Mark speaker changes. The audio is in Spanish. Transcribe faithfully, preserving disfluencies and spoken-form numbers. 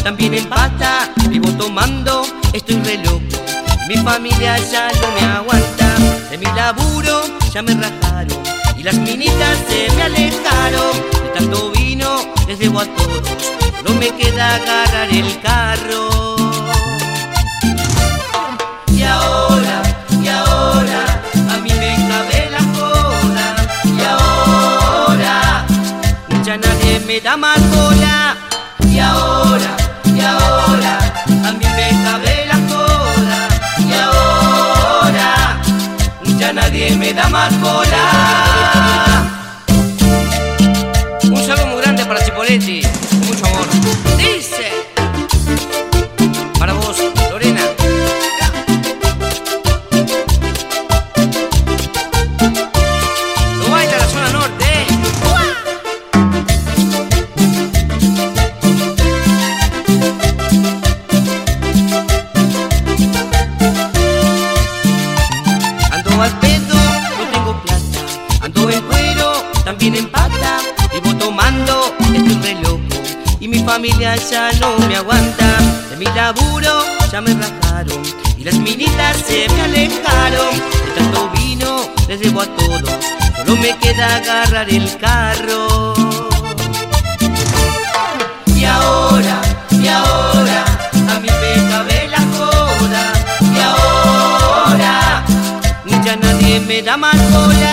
Speaker 1: también empata. Vivo tomando, estoy re loco, mi familia ya no me aguanta. De mi laburo ya me rajaron y las minitas se me alejaron. De tanto vino les debo a todos, no me queda agarrar el carro. Y ahora, y ahora, a mí me cabe la joda. Y ahora, ya nadie me da más bola. Y ahora, y ahora, a mí me cabe la joda. Y ahora, ya nadie me da más bola. Un saludo muy grande para Chipoletti, con mucho amor. Dice, para vos, Lorena. No baila la zona norte, eh. Ando al pedo, no tengo plata. Ando en cuero, también en pata. Vivo tomando, estoy re loco y mi familia ya no me aguanta. De mi laburo ya me rajaron y las minitas se me alejaron. De tanto vino les debo a todos, solo me queda agarrar el carro. Y ahora, y ahora, a mí me cabe la joda. Y ahora, ya nadie me da más bola.